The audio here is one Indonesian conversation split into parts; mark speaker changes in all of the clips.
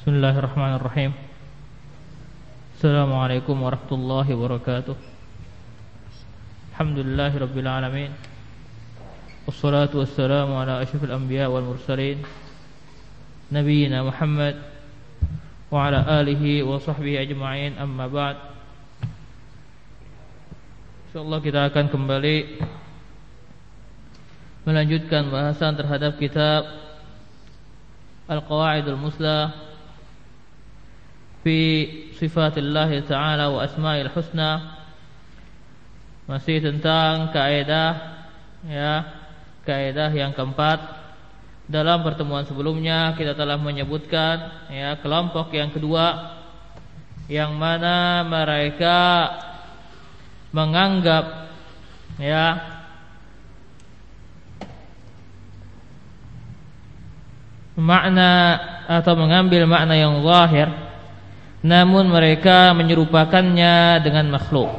Speaker 1: Bismillahirrahmanirrahim. Assalamualaikum warahmatullahi wabarakatuh. Alhamdulillahirabbil alamin. Wassalatu wassalamu ala asyrafil anbiya wal mursalin nabiyina Muhammad wa ala alihi wa sahbihi ajma'in, amma ba'd. Insyaallah kita akan kembali melanjutkan bahasan terhadap kitab Al-Qawaidul Muslah fi sifatillah ta'ala wa asma'il husna. Masih tentang kaidah kaidah yang keempat. Dalam pertemuan sebelumnya kita telah menyebutkan kelompok yang kedua, yang mana mereka menganggap makna atau mengambil makna yang zahir, namun mereka menyerupakannya dengan makhluk.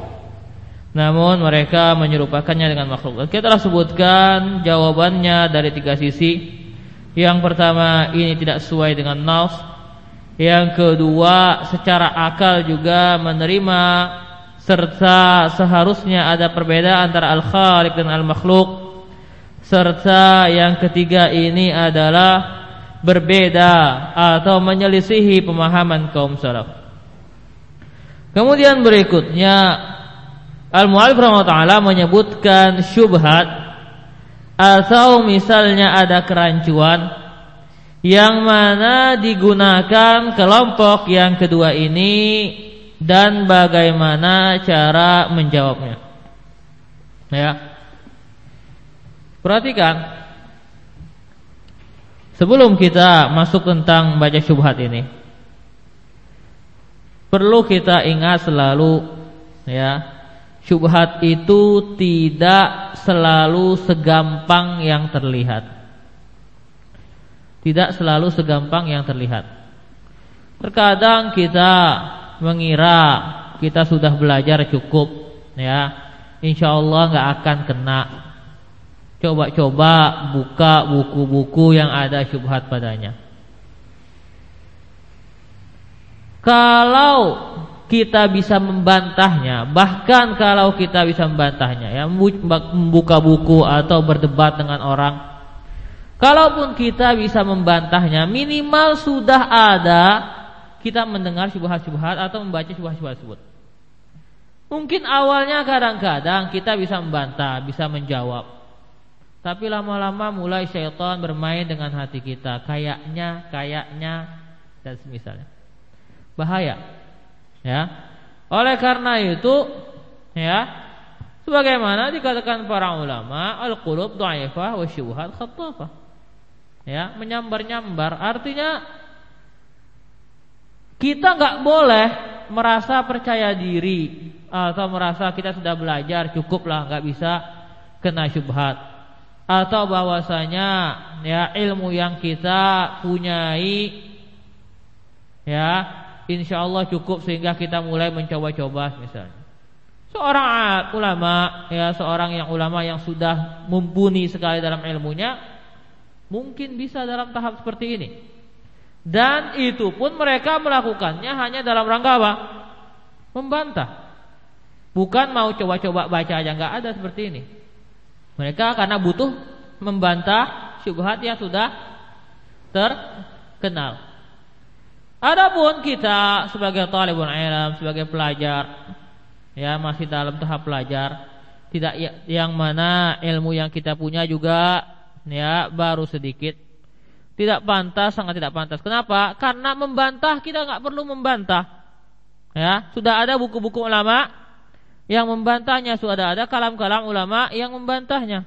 Speaker 1: Kita telah sebutkan jawabannya dari 3 sisi. Yang pertama, ini tidak sesuai dengan nas. Yang kedua, secara akal juga menerima serta seharusnya ada perbedaan antara al-khaliq dan al-makhluk. Serta yang ketiga, ini adalah berbeda atau menyelisihi pemahaman kaum salaf. Kemudian berikutnya al-mu'allif rahimahullah menyebutkan syubhat atau misalnya ada kerancuan yang mana digunakan kelompok yang kedua ini dan bagaimana cara menjawabnya. Perhatikan, sebelum kita masuk tentang baca syubhat ini, perlu kita ingat selalu syubhat itu tidak selalu segampang yang terlihat. Tidak selalu segampang yang terlihat. Terkadang kita mengira kita sudah belajar cukup, insyaallah gak akan kena. Coba-coba buka buku-buku yang ada syubhat padanya. Kalau kita bisa membantahnya, bahkan kalau kita bisa membantahnya, membuka buku atau berdebat dengan orang, kalaupun kita bisa membantahnya, minimal sudah ada kita mendengar syubhat-syubhat atau membaca syubhat-syubhat tersebut. Mungkin awalnya kadang-kadang kita bisa membantah, bisa menjawab, tapi lama-lama mulai syaitan bermain dengan hati kita, kayaknya dan semisalnya. Bahaya. Oleh karena itu, sebagaimana dikatakan para ulama, al-qulub dhaifah wa syubhat khattafah. Menyambar-nyambar, artinya kita enggak boleh merasa percaya diri atau merasa kita sudah belajar cukuplah, enggak bisa kena syubhat. Atau bahwasanya ilmu yang kita punyai insyaallah cukup sehingga kita mulai mencoba-coba misalnya. Seorang ulama seorang ulama yang sudah mumpuni sekali dalam ilmunya mungkin bisa dalam tahap seperti ini. Dan itu pun mereka melakukannya hanya dalam rangka apa? Membantah. Bukan mau coba-coba baca aja, enggak ada seperti ini. Mereka karena butuh membantah syubhat yang sudah terkenal. Adapun kita sebagai talibul ilm, sebagai pelajar, masih dalam tahap pelajar, tidak yang mana ilmu yang kita punya juga baru sedikit, tidak pantas, sangat tidak pantas. Kenapa? Karena membantah kita nggak perlu membantah. Sudah ada buku-buku ulama yang membantahnya, sudah ada kalam-kalam ulama yang membantahnya.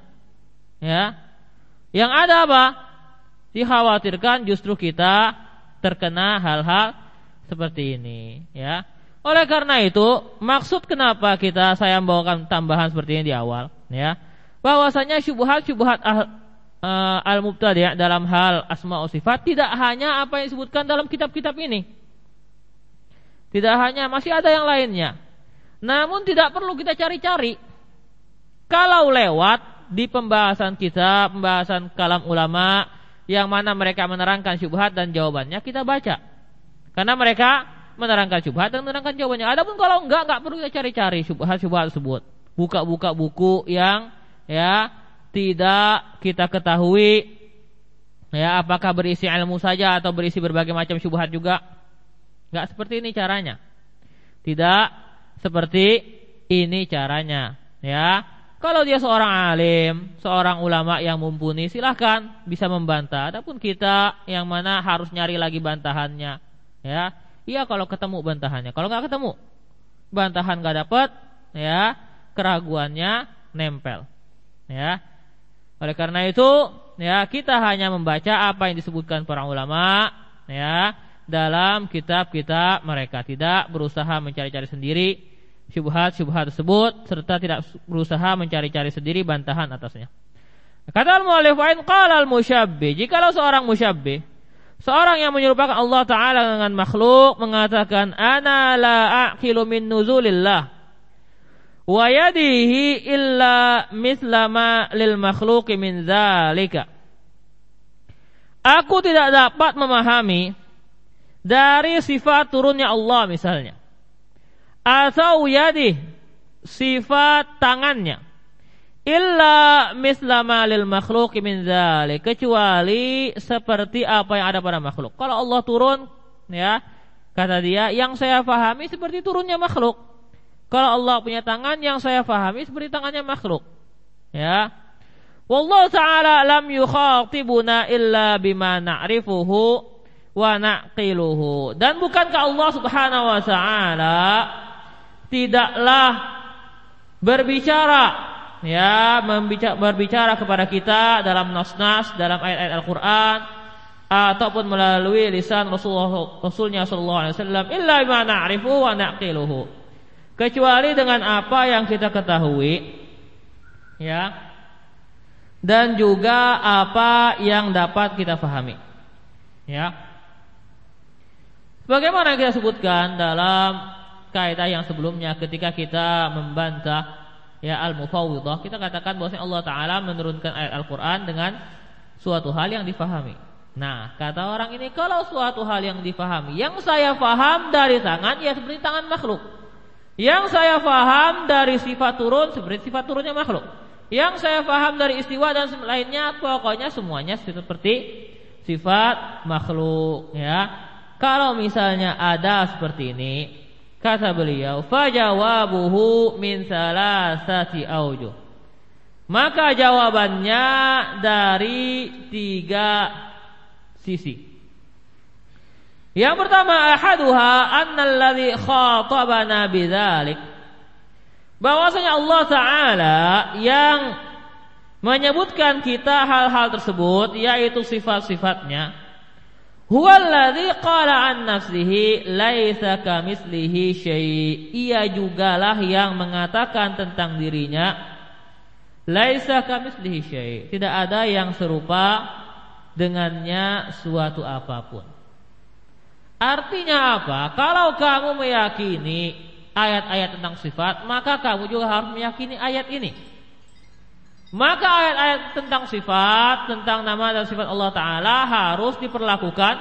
Speaker 1: Yang ada apa? Dikhawatirkan justru kita terkena hal-hal seperti ini. Oleh karena itu, maksud kenapa saya membawakan tambahan seperti ini di awal, bahwasanya syubhat-syubhat al-mubtadi' dalam hal asma wa sifat tidak hanya apa yang disebutkan dalam kitab-kitab ini. Tidak hanya, masih ada yang lainnya. Namun tidak perlu kita cari-cari. Kalau lewat di pembahasan kita, pembahasan kalam ulama yang mana mereka menerangkan syubhat dan jawabannya, kita baca. Karena mereka menerangkan syubhat dan menerangkan jawabannya. Adapun kalau enggak perlu kita cari-cari syubhat tersebut. Buka-buka buku yang tidak kita ketahui apakah berisi ilmu saja atau berisi berbagai macam syubhat juga. Enggak seperti ini caranya. Tidak seperti ini caranya, Kalau dia seorang alim, seorang ulama yang mumpuni, silahkan bisa membantah. Adapun kita yang mana harus nyari lagi bantahannya, Iya kalau ketemu bantahannya. Kalau nggak ketemu, bantahan nggak dapat, keraguannya nempel, Oleh karena itu, kita hanya membaca apa yang disebutkan para ulama, dalam kitab-kitab mereka, tidak berusaha mencari-cari sendiri syubhat-syubhat tersebut, serta tidak berusaha mencari-cari sendiri bantahan atasnya. Kata al-mu'allif wa in qala al-musyabbih, jikalau seorang musyabbih, seorang yang menyerupakan Allah Ta'ala dengan makhluk, mengatakan ana la aqilu min nuzulillah wa yadihi illa mithla ma lil makhluqi min dzalika, aku tidak dapat memahami dari sifat turunnya Allah misalnya, atau yadih, sifat tangannya, illa mislama lil makhluqi min dzalik, kecuali seperti apa yang ada pada makhluk. Kalau Allah turun, kata dia, yang saya pahami seperti turunnya makhluk. Kalau Allah punya tangan, yang saya pahami seperti tangannya makhluk. Wallahu ta'ala lam yukhatibuna illa bima na'rifuhu wa naqiluhu. Dan bukankah Allah Subhanahu wa ta'ala tidaklah berbicara berbicara kepada kita dalam nas-nas, dalam ayat-ayat Al-Qur'an ataupun melalui lisan Rasulnya sallallahu alaihi wasallam, illa bima na'rifu wa naqiluhu, kecuali dengan apa yang kita ketahui, dan juga apa yang dapat kita fahami, Bagaimana kita sebutkan dalam kaidah yang sebelumnya ketika kita membantah al-mufawwidhah, kita katakan bahwa Allah Ta'ala menurunkan ayat Al-Quran dengan suatu hal yang difahami. Nah, kata orang ini, kalau suatu hal yang difahami, yang saya faham dari tangan seperti tangan makhluk, yang saya faham dari sifat turun seperti sifat turunnya makhluk, yang saya faham dari istiwa dan lainnya, pokoknya semuanya seperti sifat makhluk, Kalau misalnya ada seperti ini, kata beliau, fajawabuhu min salasati aujuh, maka jawabannya dari 3 sisi. Yang pertama, ahaduha annalladzi khatabana bidzalik, bahwasanya Allah Ta'ala yang menyebutkan kita hal-hal tersebut, yaitu sifat-sifatnya, huwallazi qala an nafsihi laisa kamitslihi syai', ia jugalah yang mengatakan tentang dirinya laisa kamitslihi syai', tidak ada yang serupa dengannya suatu apapun. Artinya apa? Kalau kamu meyakini ayat-ayat tentang sifat, maka kamu juga harus meyakini ayat ini. Maka ayat-ayat tentang sifat, tentang nama dan sifat Allah Ta'ala harus diperlakukan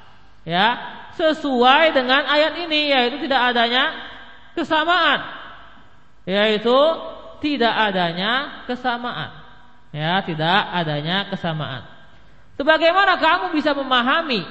Speaker 1: sesuai dengan ayat ini, yaitu tidak adanya kesamaan, tidak adanya kesamaan. Sebagaimana kamu bisa memahami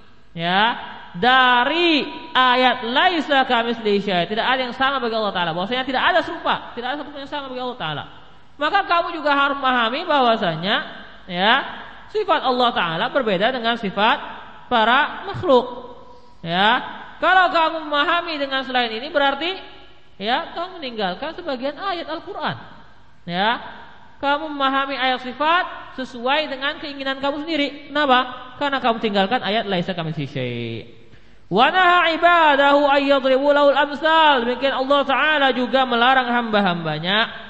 Speaker 1: dari ayat laisa kamitslihi syai', tidak ada yang sama bagi Allah Ta'ala, bahwasanya tidak ada serupa, tidak ada satu yang sama bagi Allah Ta'ala, maka kamu juga harus memahami bahwasanya sifat Allah Ta'ala berbeda dengan sifat para makhluk. Kalau kamu memahami dengan selain ini, berarti kamu meninggalkan sebagian ayat Al-Quran. Kamu memahami ayat sifat sesuai dengan keinginan kamu sendiri. Kenapa? Karena kamu tinggalkan ayat laisa kamitslihi syai'. Wa naha ibadahu ay yadribu lahul amsal. Demikian Allah Ta'ala juga melarang hamba-hambanya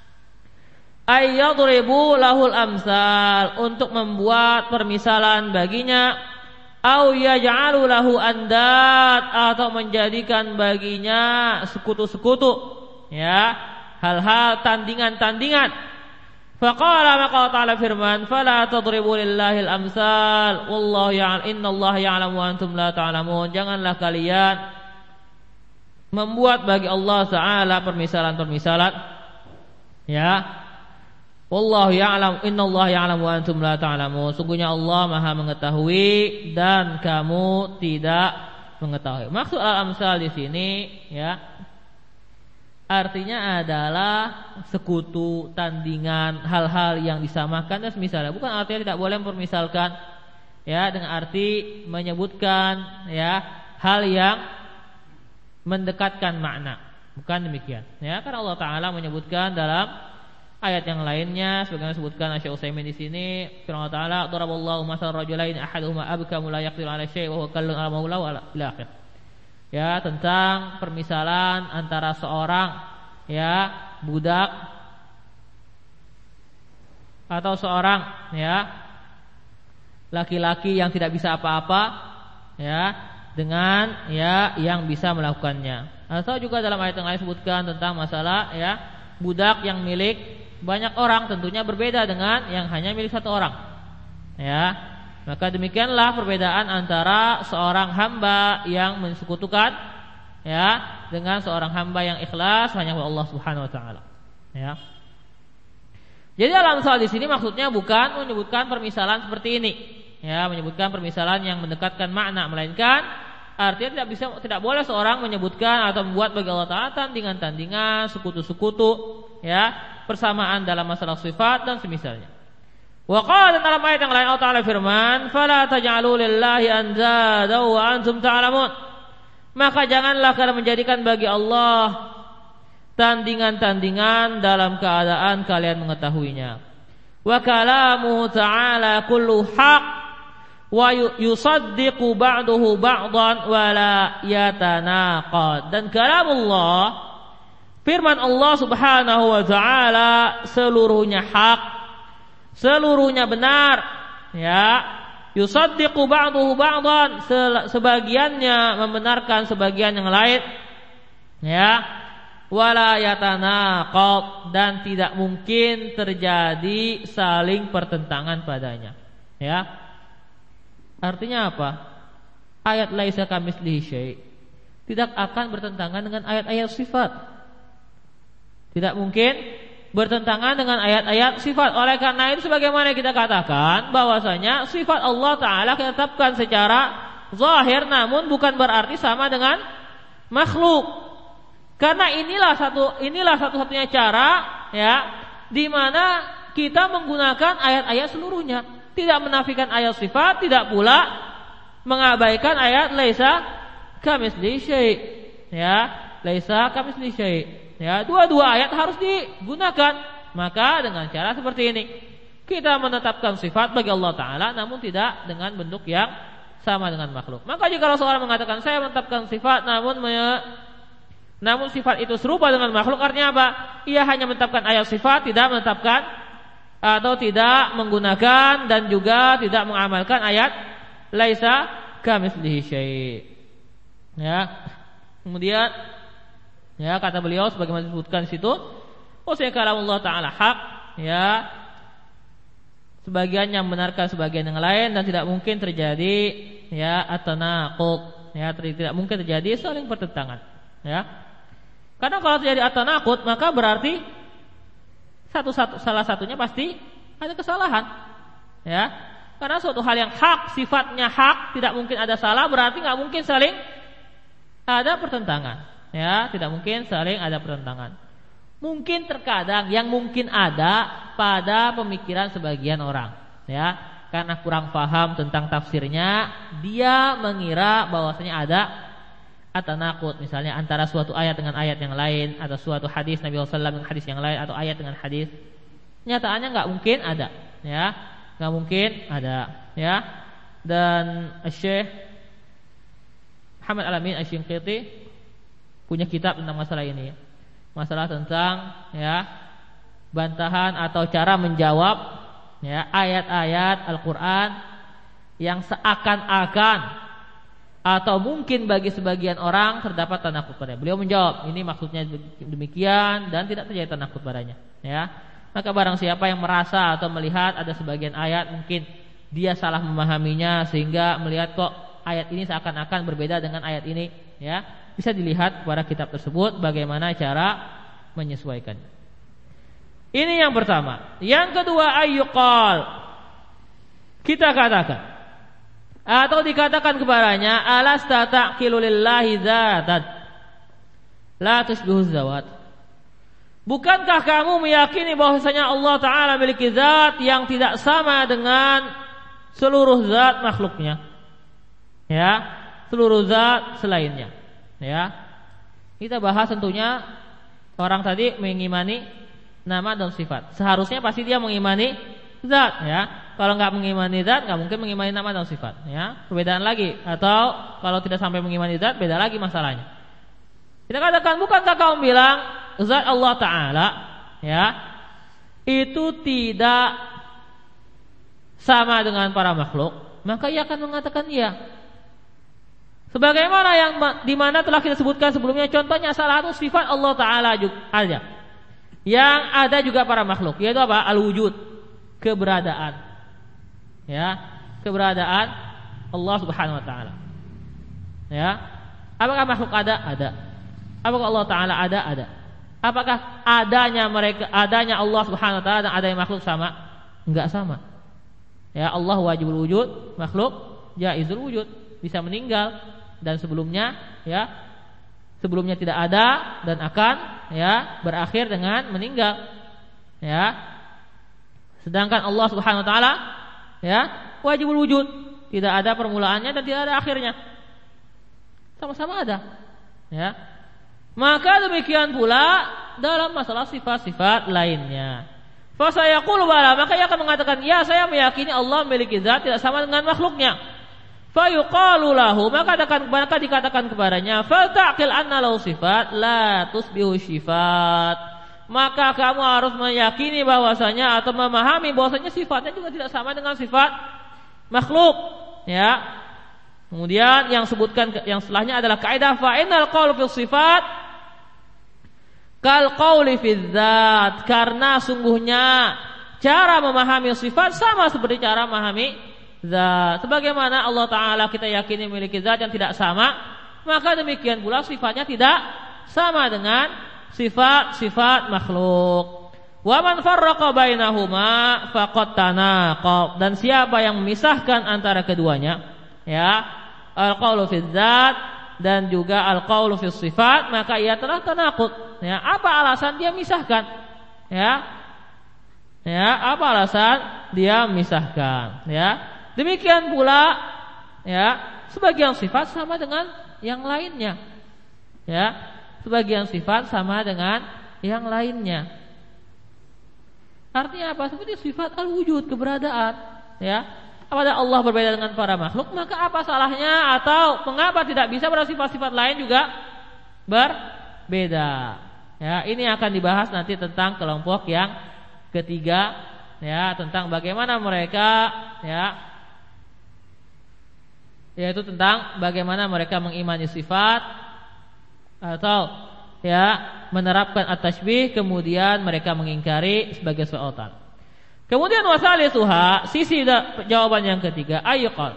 Speaker 1: ayyadribu lahul amsal, untuk membuat permisalan baginya, au yaj'alu lahu andad, atau menjadikan baginya sekutu-sekutu, hal-hal tandingan-tandingan, Faqala, maka Allah Ta'ala firman, fala tadribu lillahil amsal wallahu innallaha ya'lamu wa antum la ta'lamun. Janganlah kalian membuat bagi Allah Ta'ala permisalan-permisalan, ya. Wallahu ya'lam, innallaha ya'lamu wa antum la ta'lamun. Sungguhnya Allah Maha mengetahui dan kamu tidak mengetahui. Maksud al-amsal di sini, ya, artinya adalah sekutu, tandingan, hal-hal yang disamakan dan semisalnya. Bukan artinya tidak boleh mempermisalkan, ya, dengan arti menyebutkan, ya, hal yang mendekatkan makna. Bukan demikian, ya, karena Allah Ta'ala menyebutkan dalam ayat yang lainnya, sebagaimana disebutkan Syekh Utsaimin di sini, firman Allah Ta'ala, daraballahu masalan rajulain ahaduhuma abkamu la yaqdiru ala syai' wa huwa kallun ala maulahu ila akhir. Ya, tentang permisalan antara seorang, ya, budak atau seorang, ya, laki-laki yang tidak bisa apa-apa, ya, dengan, ya, yang bisa melakukannya. Atau juga dalam ayat yang lain disebutkan tentang masalah, ya, budak yang milik banyak orang, tentunya berbeda dengan yang hanya milik satu orang, ya. Maka demikianlah perbedaan antara seorang hamba yang mensekutukan, ya, dengan seorang hamba yang ikhlas hanya kepada Allah Subhanahu wa taala, ya. Jadi dalam soal di sini maksudnya bukan menyebutkan permisalan seperti ini, ya, menyebutkan permisalan yang mendekatkan makna, melainkan artinya tidak boleh seorang menyebutkan atau membuat bagi Allah Ta'ala tandingan-tandingan, sekutu-sekutu, ya, persamaan dalam masalah sifat dan semisalnya. Wa qala dalam ayat yang lain Allah Ta'ala firman, fala taj'alu lillahi andada wa antum ta'lamun. Maka janganlah kalian menjadikan bagi Allah tandingan-tandingan dalam keadaan kalian mengetahuinya. Wa kalamuhu ta'ala kullu haq wa yusaddiqu ba'duhu ba'dan wa la yatanaqad. Dan kalamullah, firman Allah Subhanahu wa taala, seluruhnya hak, seluruhnya benar, ya. Yusaddiqu ba'duhu ba'dan, sebagiannya membenarkan sebagian yang lain, ya. Wala yatanaqad, dan tidak mungkin terjadi saling pertentangan padanya, ya. Artinya apa? Ayat laisa kamitslihi syai' tidak akan bertentangan dengan ayat-ayat sifat. Tidak mungkin bertentangan dengan ayat-ayat sifat. Oleh karena itu sebagaimana kita katakan bahwasanya sifat Allah Ta'ala kita tetapkan secara zahir, namun bukan berarti sama dengan makhluk. Karena inilah satu-satunya cara, ya, di mana kita menggunakan ayat-ayat seluruhnya. Tidak menafikan ayat sifat, tidak pula mengabaikan ayat laisa kamitslihi syai', ya, laisa kamitslihi syai'. Ya, dua-dua ayat harus digunakan. Maka dengan cara seperti ini kita menetapkan sifat bagi Allah Ta'ala, namun tidak dengan bentuk yang sama dengan makhluk. Maka jika seorang mengatakan saya menetapkan sifat namun sifat itu serupa dengan makhluk, artinya apa? Ia hanya menetapkan ayat sifat, tidak menetapkan atau tidak menggunakan dan juga tidak mengamalkan ayat laisa kamitslihi syai'. Ya. Kemudian, ya, kata beliau sebagaimana disebutkan di situ, usai kalamullah Ta'ala hak, ya, sebagian yang membenarkan sebagian yang lain, dan tidak mungkin terjadi, ya, at-tanaqud, ya, tidak mungkin terjadi saling pertentangan, ya. Karena kalau terjadi at-tanaqud, maka berarti salah satunya pasti ada kesalahan, ya. Karena suatu hal yang hak, sifatnya hak, tidak mungkin ada salah, berarti nggak mungkin saling ada pertentangan, ya, tidak mungkin saling ada pertentangan. Mungkin terkadang yang mungkin ada pada pemikiran sebagian orang, ya, karena kurang paham tentang tafsirnya, dia mengira bahwasanya ada at-tanaqud, misalnya antara suatu ayat dengan ayat yang lain, atau suatu hadis Nabi sallallahu alaihi wasallam dengan hadis yang lain, atau ayat dengan hadis. Nyataannya nggak mungkin ada, ya, nggak mungkin ada, ya. Dan Syekh Muhammad Al-Amin Asy-Shinqiti punya kitab tentang masalah ini, masalah tentang, ya, bantahan atau cara menjawab, ya, ayat-ayat Al-Quran yang seakan-akan atau mungkin bagi sebagian orang terdapat tanaqud padanya. Beliau menjawab, ini maksudnya demikian dan tidak terjadi tanaqud padanya, ya. Maka barang siapa yang merasa atau melihat ada sebagian ayat mungkin dia salah memahaminya sehingga melihat kok ayat ini seakan-akan berbeda dengan ayat ini, ya, bisa dilihat pada kitab tersebut bagaimana cara menyesuaikannya. Ini yang pertama. Yang kedua, ayyuqal, kita katakan atau dikatakan kepadanya, alasta taqilu lillahi dzatan la tusbihu zawat. Bukankah kamu meyakini bahwasanya Allah Ta'ala memiliki zat yang tidak sama dengan seluruh zat makhluknya, ya, seluruh zat selainnya, ya. Kita bahas tentunya orang tadi mengimani nama dan sifat. Seharusnya pasti dia mengimani zat, ya. Kalau nggak mengimani zat, nggak mungkin mengimani nama dan sifat, ya. Perbedaan lagi. Atau kalau tidak sampai mengimani zat, beda lagi masalahnya. Kita katakan, bukankah kamu bilang zat Allah Ta'ala, ya, itu tidak sama dengan para makhluk? Maka ia akan mengatakan iya. Sebagaimana yang dimana telah kita sebutkan sebelumnya, contohnya salah satu sifat Allah Ta'ala aja yang ada juga para makhluk, yaitu apa? Al-wujud, keberadaan, ya, keberadaan Allah Subhanahu Wa Ta'ala, ya. Apakah makhluk ada? Ada. Apakah Allah Ta'ala ada? Ada. Apakah adanya Allah Subhanahu Wa Ta'ala dan adanya makhluk sama? Enggak sama. Ya, Allah wajibul wujud, makhluk jaizul wujud, bisa meninggal, dan sebelumnya, ya, sebelumnya tidak ada dan akan, ya, berakhir dengan meninggal, ya. Sedangkan Allah Subhanahu Wa Ta'ala, ya, wajibul wujud, tidak ada permulaannya dan tidak ada akhirnya, sama-sama ada, ya. Maka demikian pula dalam masalah sifat-sifat lainnya. Fa sayaqulu bala, maka ia akan mengatakan, ya, saya meyakini Allah memiliki zat tidak sama dengan makhluknya. Fa yuqalu lahu, maka dikatakan kepadanya, fal taqil anna lahu sifat la tusbihu sifat. Maka kamu harus meyakini bahwasanya atau memahami bahwasanya sifatnya juga tidak sama dengan sifat makhluk, ya. Kemudian yang setelahnya adalah kaidah fa innal qaul fi sifat kal qauli fi dzat, karena sungguhnya cara memahami sifat sama seperti cara memahami zat. Sebagaimana Allah Ta'ala kita yakini memiliki zat yang tidak sama, maka demikian pula sifatnya tidak sama dengan sifat-sifat makhluk. Wa man farraqa bainahuma faqad tanaqab, dan siapa yang memisahkan antara keduanya, ya, al-qaulu fi dzat dan juga al-qaulu fi sifat, maka ia telah tanaqud. Ya, apa alasan dia misahkan? Ya. Ya, apa alasan dia misahkan? Ya. Demikian pula, ya, sebagian sifat sama dengan yang lainnya. Ya, sebagian sifat sama dengan yang lainnya. Artinya apa? Seperti sifat al-wujud, keberadaan, ya. Apabila Allah berbeda dengan para makhluk, maka apa salahnya atau mengapa tidak bisa pada sifat-sifat lain juga berbeda? Ya, ini akan dibahas nanti tentang kelompok yang ketiga, ya, tentang bagaimana mereka, ya, yaitu tentang bagaimana mereka mengimani sifat atau, ya, menerapkan at-tashbih, kemudian mereka mengingkari sebagai su'atan. Kemudian wasalisuha, sisi jawaban yang ketiga, ayyuqal,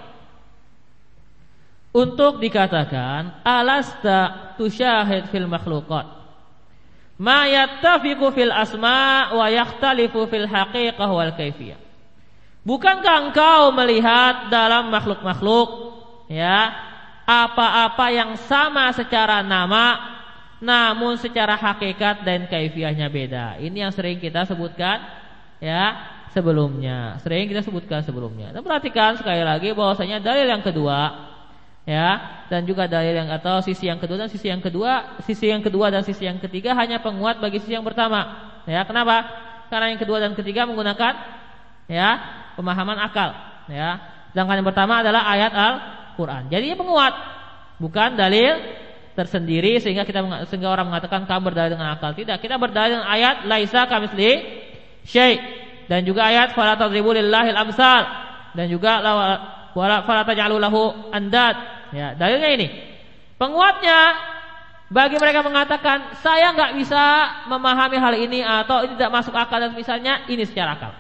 Speaker 1: untuk dikatakan alasta tusyahid fil makhluqat ma yattafiqu fil asma wa yakhtalifu fil haqiqah wal kaifiyah. Bukankah engkau melihat dalam makhluk-makhluk, ya, apa-apa yang sama secara nama namun secara hakikat dan kaifiyahnya beda. Ini yang sering kita sebutkan, ya, sebelumnya. Dan perhatikan sekali lagi bahwasanya dalil yang kedua, ya, dan juga dalil yang atau sisi yang kedua dan sisi yang kedua dan sisi yang ketiga hanya penguat bagi sisi yang pertama. Ya, kenapa? Karena yang kedua dan ketiga menggunakan, ya, pemahaman akal, ya. Sedangkan yang pertama adalah ayat Al-Qur'an. Jadi penguat, bukan dalil tersendiri sehingga orang mengatakan kamu berdalil dengan akal. Tidak, kita berdalil dengan ayat laisa kamitslihi syai'. Dan juga ayat fala tadribu lillahil amsal, dan juga fala taj'alu lahu andad. Ya, dalilnya ini. Penguatnya Bagi mereka mengatakan saya nggak bisa memahami hal ini atau ini tidak masuk akal dan misalnya ini secara akal.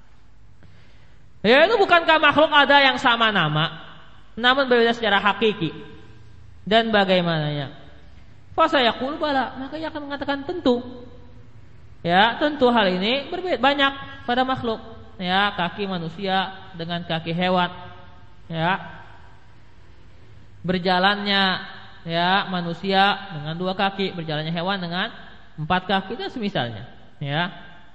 Speaker 1: Yaitu bukankah makhluk ada yang sama nama, namun berbeda secara hakiki dan bagaimananya? Fasayaqul bala, maka ia akan mengatakan tentu. Ya, tentu hal ini berbeda banyak pada makhluk. Ya, kaki manusia dengan kaki hewan. Ya. Berjalannya ya manusia dengan 2 kaki, berjalannya hewan dengan 4 kaki dan semisalnya. Ya.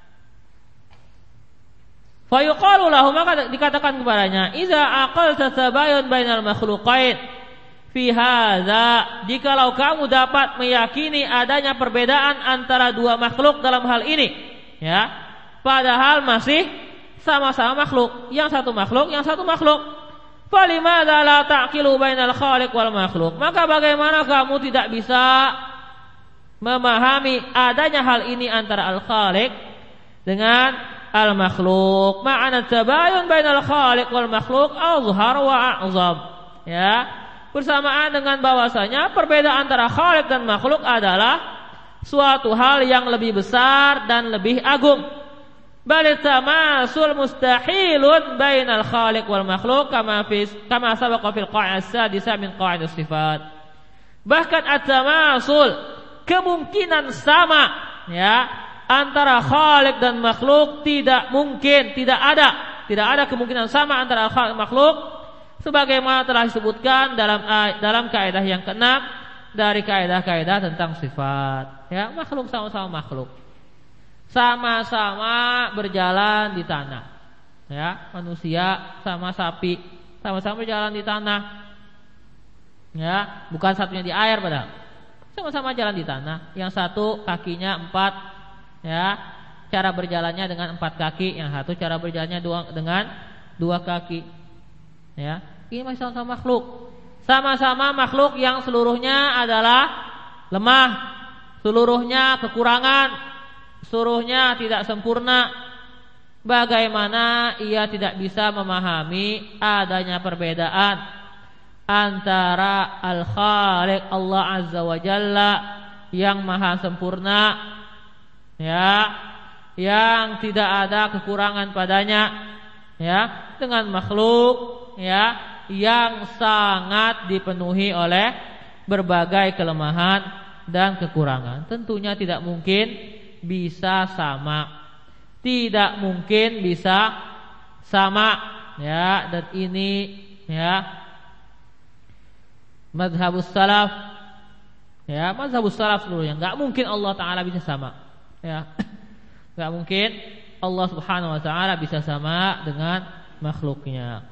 Speaker 1: Fa yuqalu lahu, maka dikatakan kepadanya, "Iza aqalta tabayun bainal makhluqain fi hadza." Jikalau kamu dapat meyakini adanya perbedaan antara 2 makhluk dalam hal ini, ya. Padahal masih sama-sama makhluk, yang satu makhluk, yang satu makhluk. Falimada la ta'qilu bainal khaliq wal makhluk? Maka bagaimana kamu tidak bisa memahami adanya hal ini antara al-khaliq dengan al-makhluk? Ma'ana tabayun bainal khaliq wal makhluk azhar wa a'zam. Ya, bersamaan dengan bahwasanya perbedaan antara khaliq dan makhluk adalah suatu hal yang lebih besar dan lebih agung. Bal tamasul mustahilun bainal khaliq wal makhluk kama sabaqa fil qa'id as-sadisa min qa'id as-sifat. Bahkan at-tamasul, kemungkinan sama ya antara khaliq dan makhluk tidak mungkin, tidak ada kemungkinan sama antara khaliq dan makhluk sebagaimana telah disebutkan dalam kaidah yang ke-6 dari kaidah-kaidah tentang sifat. Ya, makhluk sama-sama makhluk. Sama-sama berjalan di tanah. Ya, manusia sama sapi sama-sama berjalan di tanah. Ya, bukan satunya di air padahal. Sama-sama jalan di tanah. Yang satu kakinya 4, ya, cara berjalannya dengan 4 kaki. Yang satu cara berjalannya dengan 2 kaki. Ya, ini masih sama-sama makhluk. Sama-sama makhluk yang seluruhnya adalah lemah, seluruhnya kekurangan, seluruhnya tidak sempurna. Bagaimana ia tidak bisa memahami adanya perbedaan antara al-khaliq Allah Azza wa Jalla yang maha sempurna, ya, yang tidak ada kekurangan padanya, ya, dengan makhluk, ya, yang sangat dipenuhi oleh berbagai kelemahan dan kekurangan. Tentunya tidak mungkin bisa sama, tidak mungkin bisa sama, ya. Dan ini, ya, mazhabus salaf, ya, mazhabus salaf seluruhnya. Enggak mungkin Allah Taala bisa sama, ya. Enggak mungkin Allah Subhanahu wa taala bisa sama dengan makhluknya.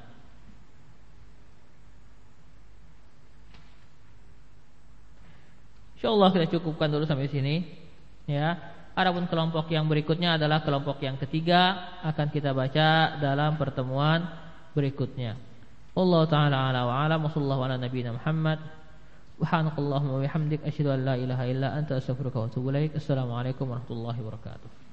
Speaker 1: Insyaallah kita cukupkan dulu sampai sini, ya. Adapun kelompok yang berikutnya adalah kelompok yang ketiga, akan kita baca dalam pertemuan berikutnya. Allah taala ala wa ala, sallallahu ala nabiyina Muhammad. Subhanakallahumma wa bihamdik, asyhadu an la ilaha illa anta, astaghfiruka wa atubu ilaik. Assalamualaikum warahmatullahi wabarakatuh.